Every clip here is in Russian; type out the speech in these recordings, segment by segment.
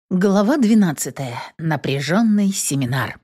Глава 12. Напряженный семинар.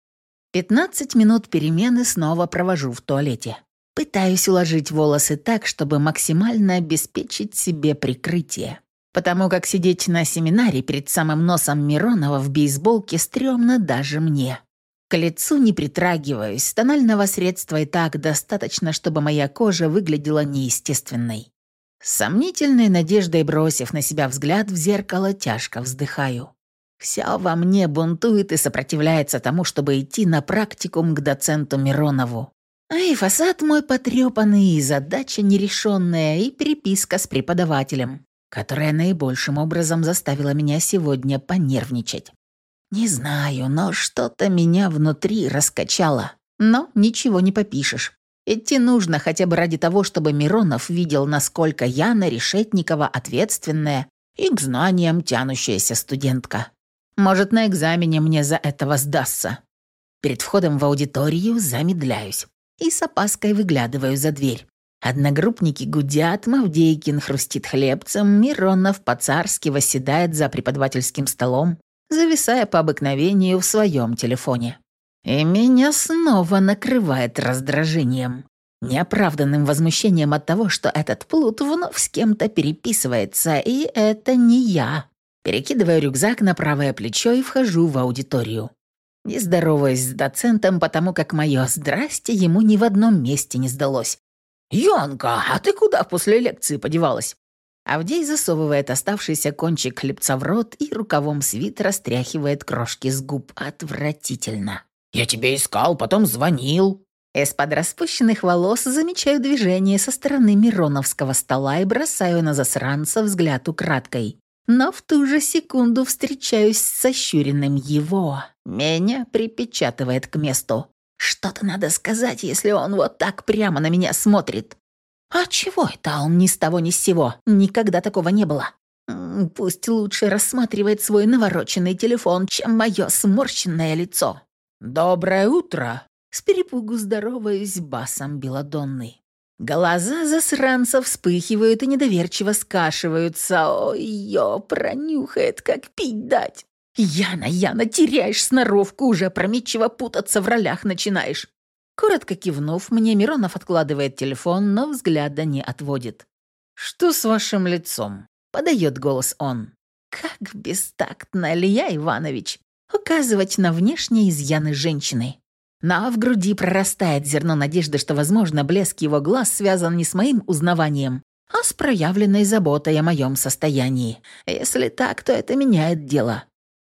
15 минут перемены снова провожу в туалете. Пытаюсь уложить волосы так, чтобы максимально обеспечить себе прикрытие. Потому как сидеть на семинаре перед самым носом Миронова в бейсболке стрёмно даже мне. К лицу не притрагиваюсь, тонального средства и так достаточно, чтобы моя кожа выглядела неестественной. С сомнительной надеждой бросив на себя взгляд в зеркало, тяжко вздыхаю. Все во мне бунтует и сопротивляется тому, чтобы идти на практикум к доценту Миронову. А и фасад мой потрепанный, и задача нерешенная, и переписка с преподавателем, которая наибольшим образом заставила меня сегодня понервничать. Не знаю, но что-то меня внутри раскачало. Но ничего не попишешь. Идти нужно хотя бы ради того, чтобы Миронов видел, насколько Яна Решетникова ответственная и к знаниям тянущаяся студентка. Может, на экзамене мне за это воздастся. Перед входом в аудиторию замедляюсь и с опаской выглядываю за дверь. Одногруппники гудят, Мавдейкин хрустит хлебцем, Миронов по-царски восседает за преподавательским столом, зависая по обыкновению в своем телефоне. И меня снова накрывает раздражением, неоправданным возмущением от того, что этот плут вновь с кем-то переписывается, и это не я. Перекидываю рюкзак на правое плечо и вхожу в аудиторию. Не здороваюсь с доцентом, потому как мое «здрасте» ему ни в одном месте не сдалось. «Янка, а ты куда после лекции подевалась?» Авдей засовывает оставшийся кончик хлебца в рот и рукавом свитера стряхивает крошки с губ. Отвратительно. «Я тебя искал, потом звонил». Из-под распущенных волос замечаю движение со стороны Мироновского стола и бросаю на засранца взгляд украдкой. Но в ту же секунду встречаюсь с сощуренным его. Меня припечатывает к месту. Что-то надо сказать, если он вот так прямо на меня смотрит. А чего это он ни с того ни с сего? Никогда такого не было. Пусть лучше рассматривает свой навороченный телефон, чем мое сморщенное лицо. «Доброе утро!» С перепугу здороваюсь басом белодонной. Глаза засранца вспыхивают и недоверчиво скашиваются. Ой-ё, пронюхает, как пить дать. «Яна, теряешь сноровку, уже опрометчиво путаться в ролях начинаешь». Коротко кивнув, мне Миронов откладывает телефон, но взгляда не отводит. «Что с вашим лицом?» — подает голос он. Как бестактно, Илья Иванович, указывать на внешние изъяны женщины. Но в груди прорастает зерно надежды, что, возможно, блеск его глаз связан не с моим узнаванием, а с проявленной заботой о моем состоянии. Если так, то это меняет дело.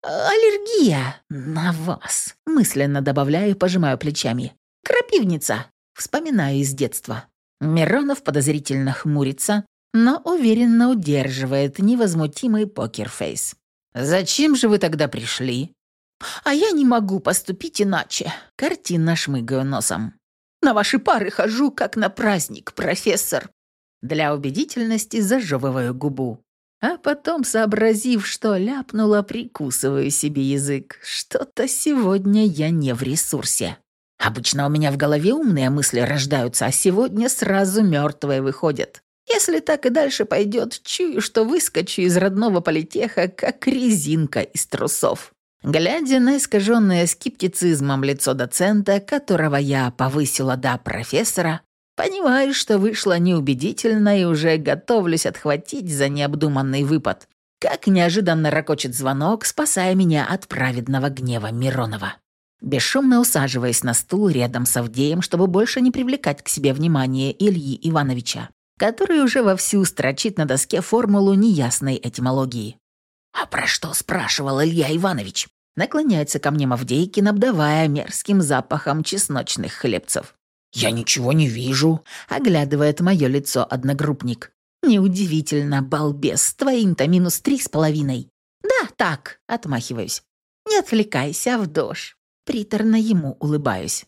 «Аллергия на вас», — мысленно добавляю и пожимаю плечами. «Крапивница», — вспоминаю из детства. Миронов подозрительно хмурится, но уверенно удерживает невозмутимый покерфейс. «Зачем же вы тогда пришли?» «А я не могу поступить иначе», — картинно шмыгаю носом. «На ваши пары хожу, как на праздник, профессор». Для убедительности зажевываю губу. А потом, сообразив, что ляпнула, прикусываю себе язык. Что-то сегодня я не в ресурсе. Обычно у меня в голове умные мысли рождаются, а сегодня сразу мертвые выходят. Если так и дальше пойдет, чую, что выскочу из родного политеха, как резинка из трусов. Глядя на искаженное скептицизмом лицо доцента, которого я повысила до профессора, понимаю, что вышло неубедительно и уже готовлюсь отхватить за необдуманный выпад. Как неожиданно ракочет звонок, спасая меня от праведного гнева Миронова. Бесшумно усаживаясь на стул рядом с Авдеем, чтобы больше не привлекать к себе внимание Ильи Ивановича, который уже вовсю строчит на доске формулу неясной этимологии. «А про что спрашивал Илья Иванович?» Наклоняется ко мне Мавдейкин, обдавая мерзким запахом чесночных хлебцев. «Я ничего не вижу», — оглядывает мое лицо одногруппник. «Неудивительно, балбес, с твоим-то минус 3,5». «Да, так», — отмахиваюсь. «Не отвлекайся, Авдош». Приторно ему улыбаюсь.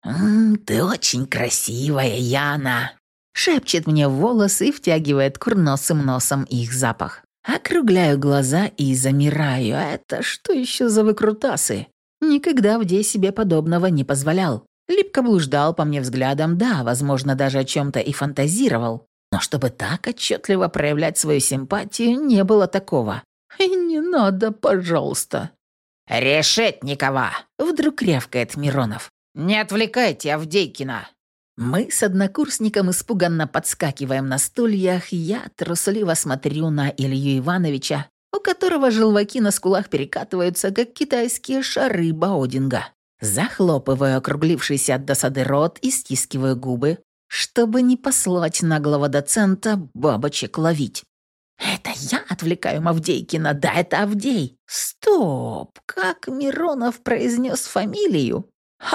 «Ты очень красивая, Яна», — шепчет мне в волосы и втягивает курносым носом их запах. Округляю глаза и замираю. Это что еще за выкрутасы? Никогда Авдей себе подобного не позволял. Липко блуждал по мне взглядом, да, возможно, даже о чем-то и фантазировал. Но чтобы так отчетливо проявлять свою симпатию, не было такого. «И не надо, пожалуйста». «Решетникова!» — вдруг рявкает Миронов. «Не отвлекайте Авдейкина!» Мы с однокурсником испуганно подскакиваем на стульях, я трусливо смотрю на Илью Ивановича, у которого желваки на скулах перекатываются, как китайские шары Баодинга. Захлопываю округлившийся от досады рот и стискиваю губы, чтобы не послать наглого доцента бабочек ловить. «Это я отвлекаю Авдейкина? Да, это Авдей!» «Стоп! Как Миронов произнес фамилию?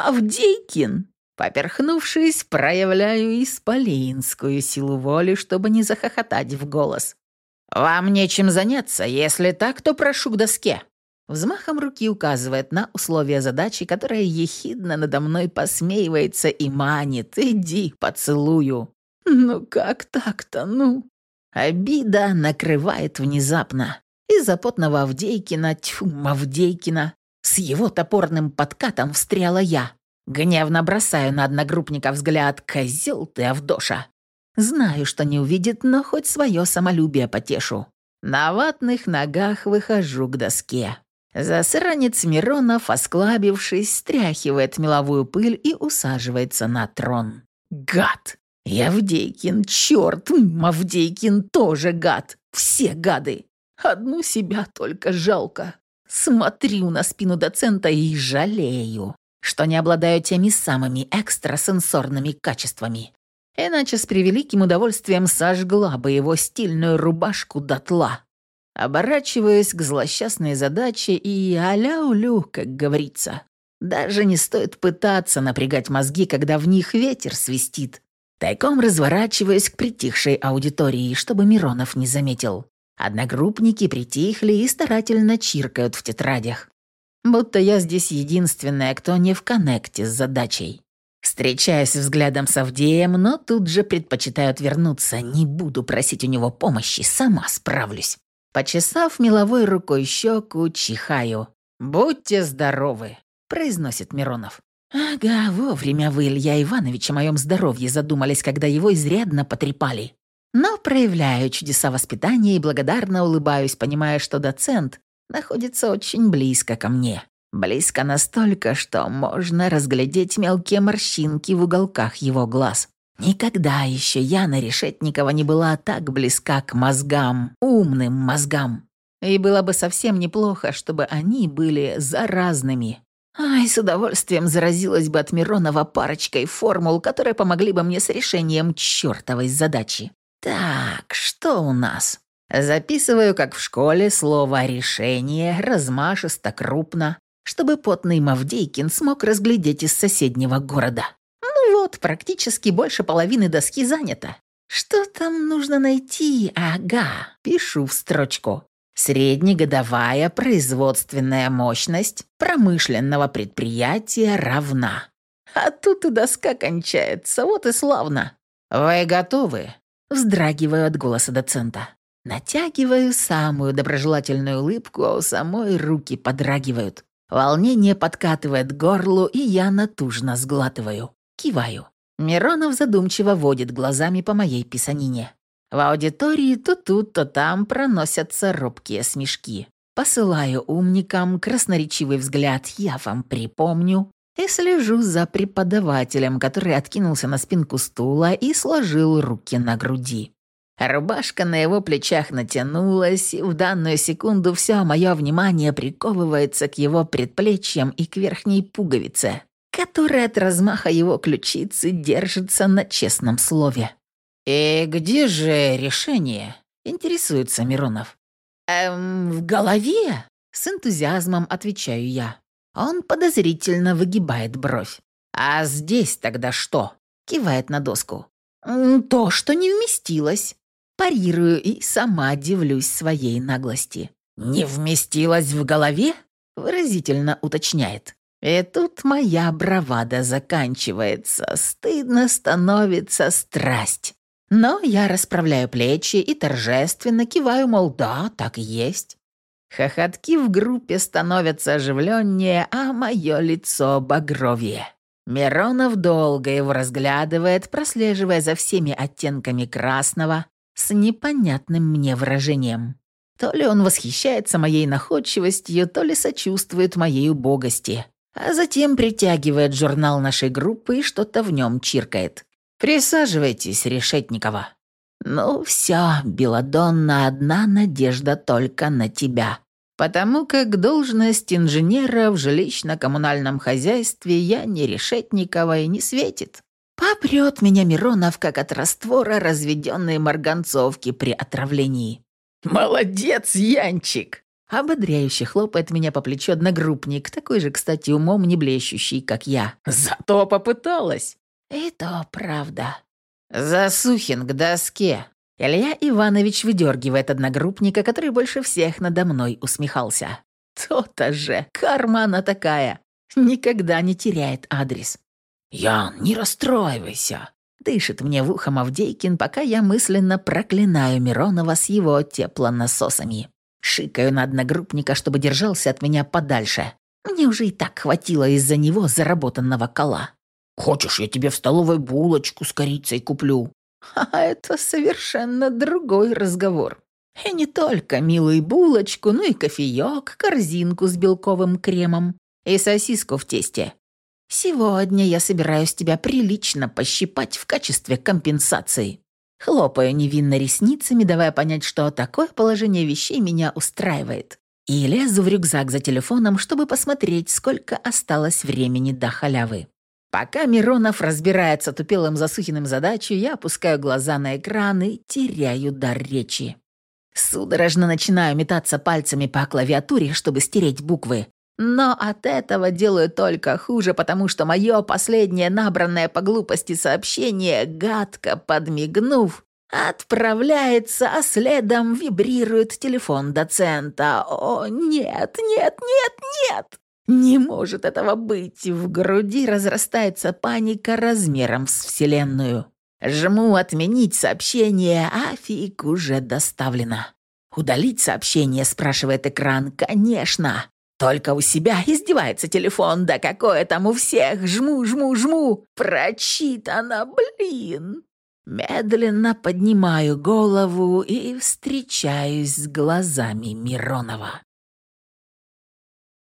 Авдейкин!» Поперхнувшись, проявляю исполинскую силу воли, чтобы не захохотать в голос. «Вам нечем заняться. Если так, то прошу к доске». Взмахом руки указывает на условия задачи, которая ехидно надо мной посмеивается и манит. «Иди, поцелую». «Ну как так-то, ну?» Обида накрывает внезапно. Из-за потного Авдейкина, тьфу, Авдейкина, с его топорным подкатом встряла я. Гневно бросаю на одногруппника взгляд. «Козел ты, Авдоша!» Знаю, что не увидит, но хоть свое самолюбие потешу. На ватных ногах выхожу к доске. Засранец Миронов, осклабившись, стряхивает меловую пыль и усаживается на трон. Гад! И Авдейкин, черт, Авдейкин тоже гад. Все гады. Одну себя только жалко. Смотрю на спину доцента и жалею, что не обладаю теми самыми экстрасенсорными качествами. Иначе с превеликим удовольствием сожгла бы его стильную рубашку дотла. Оборачиваясь к злосчастной задаче и аля-улю, как говорится. Даже не стоит пытаться напрягать мозги, когда в них ветер свистит. Тайком разворачиваясь к притихшей аудитории, чтобы Миронов не заметил. Одногруппники притихли и старательно чиркают в тетрадях. Будто я здесь единственная, кто не в коннекте с задачей. Встречаюсь взглядом с Авдеем, но тут же предпочитаю отвернуться. Не буду просить у него помощи, сама справлюсь. Почесав меловой рукой щеку, чихаю. «Будьте здоровы», — произносит Миронов. «Ага, вовремя вы, Илья Иванович, о моем здоровье задумались, когда его изрядно потрепали. Но проявляю чудеса воспитания и благодарно улыбаюсь, понимая, что доцент находится очень близко ко мне. Близко настолько, что можно разглядеть мелкие морщинки в уголках его глаз. Никогда еще Яна Решетникова не была так близка к мозгам, умным мозгам. И было бы совсем неплохо, чтобы они были заразными. Ай, с удовольствием заразилась бы от Миронова парочкой формул, которые помогли бы мне с решением чертовой задачи. Так, что у нас? Записываю, как в школе, слово «решение» размашисто, крупно, чтобы потный Авдейкин смог разглядеть из соседнего города. Ну вот, практически больше половины доски занято. Что там нужно найти? Ага, пишу в строчку. Среднегодовая производственная мощность промышленного предприятия равна. А тут и доска кончается, вот и славно. «Вы готовы?» Вздрагиваю от голоса доцента. Натягиваю самую доброжелательную улыбку, а у самой руки подрагивают. Волнение подкатывает к горлу, и я натужно сглатываю. Киваю. Миронов задумчиво водит глазами по моей писанине. В аудитории то тут, то там проносятся робкие смешки. Посылаю умникам красноречивый взгляд «я вам припомню» и слежу за преподавателем, который откинулся на спинку стула и сложил руки на груди. Рубашка на его плечах натянулась, и в данную секунду все мое внимание приковывается к его предплечьям и к верхней пуговице, которая от размаха его ключицы держится на честном слове. «И где же решение?» — интересуется Миронов. В голове?» — с энтузиазмом отвечаю я. Он подозрительно выгибает бровь. «А здесь тогда что?» — кивает на доску. «То, что не вместилось». Парирую и сама дивлюсь своей наглости. «Не вместилось в голове?» — выразительно уточняет. И тут моя бравада заканчивается. Стыдно становится страсть. Но я расправляю плечи и торжественно киваю, мол, да, так и есть. Хохотки в группе становятся оживленнее, а мое лицо багровее. Миронов долго его разглядывает, прослеживая за всеми оттенками красного с непонятным мне выражением. То ли он восхищается моей находчивостью, то ли сочувствует моей убогости, а затем притягивает журнал нашей группы и что-то в нем чиркает. «Присаживайтесь, Решетникова». «Ну все, Беладонна, одна надежда только на тебя. Потому как должность инженера в жилищно-коммунальном хозяйстве я не Решетникова и не светит. Попрет меня Миронов, как от раствора разведенной марганцовки при отравлении». «Молодец, Янчик!» Ободряюще хлопает меня по плечу одногруппник, такой же, кстати, умом не блещущий, как я. «Зато попыталась!» «И то правда». «Засухин к доске». Илья Иванович выдергивает одногруппника, который больше всех надо мной усмехался. То-то же, карма она такая. Никогда не теряет адрес. «Ян, не расстраивайся», — дышит мне в ухо Мавдейкин, пока я мысленно проклинаю Миронова с его теплонасосами. Шикаю на одногруппника, чтобы держался от меня подальше. Мне уже и так хватило из-за него заработанного кола. «Хочешь, я тебе в столовой булочку с корицей куплю?» А это совершенно другой разговор. И не только милую булочку, но и кофеек, корзинку с белковым кремом и сосиску в тесте. Сегодня я собираюсь тебя прилично пощипать в качестве компенсации. Хлопаю невинно ресницами, давая понять, что такое положение вещей меня устраивает. И лезу в рюкзак за телефоном, чтобы посмотреть, сколько осталось времени до халявы. Пока Миронов разбирается тупелым Засухиным задачу, я опускаю глаза на экран и теряю дар речи. Судорожно начинаю метаться пальцами по клавиатуре, чтобы стереть буквы. Но от этого делаю только хуже, потому что мое последнее набранное по глупости сообщение, гадко подмигнув, отправляется, а следом вибрирует телефон доцента. О, нет, нет, нет, нет! Не может этого быть. В груди разрастается паника размером с Вселенную. Жму «Отменить сообщение», а фиг уже доставлено. «Удалить сообщение?» – спрашивает экран. «Конечно!» Только у себя издевается телефон, да какое там у всех. Жму, жму, жму. Прочитано, блин. Медленно поднимаю голову и встречаюсь с глазами Миронова.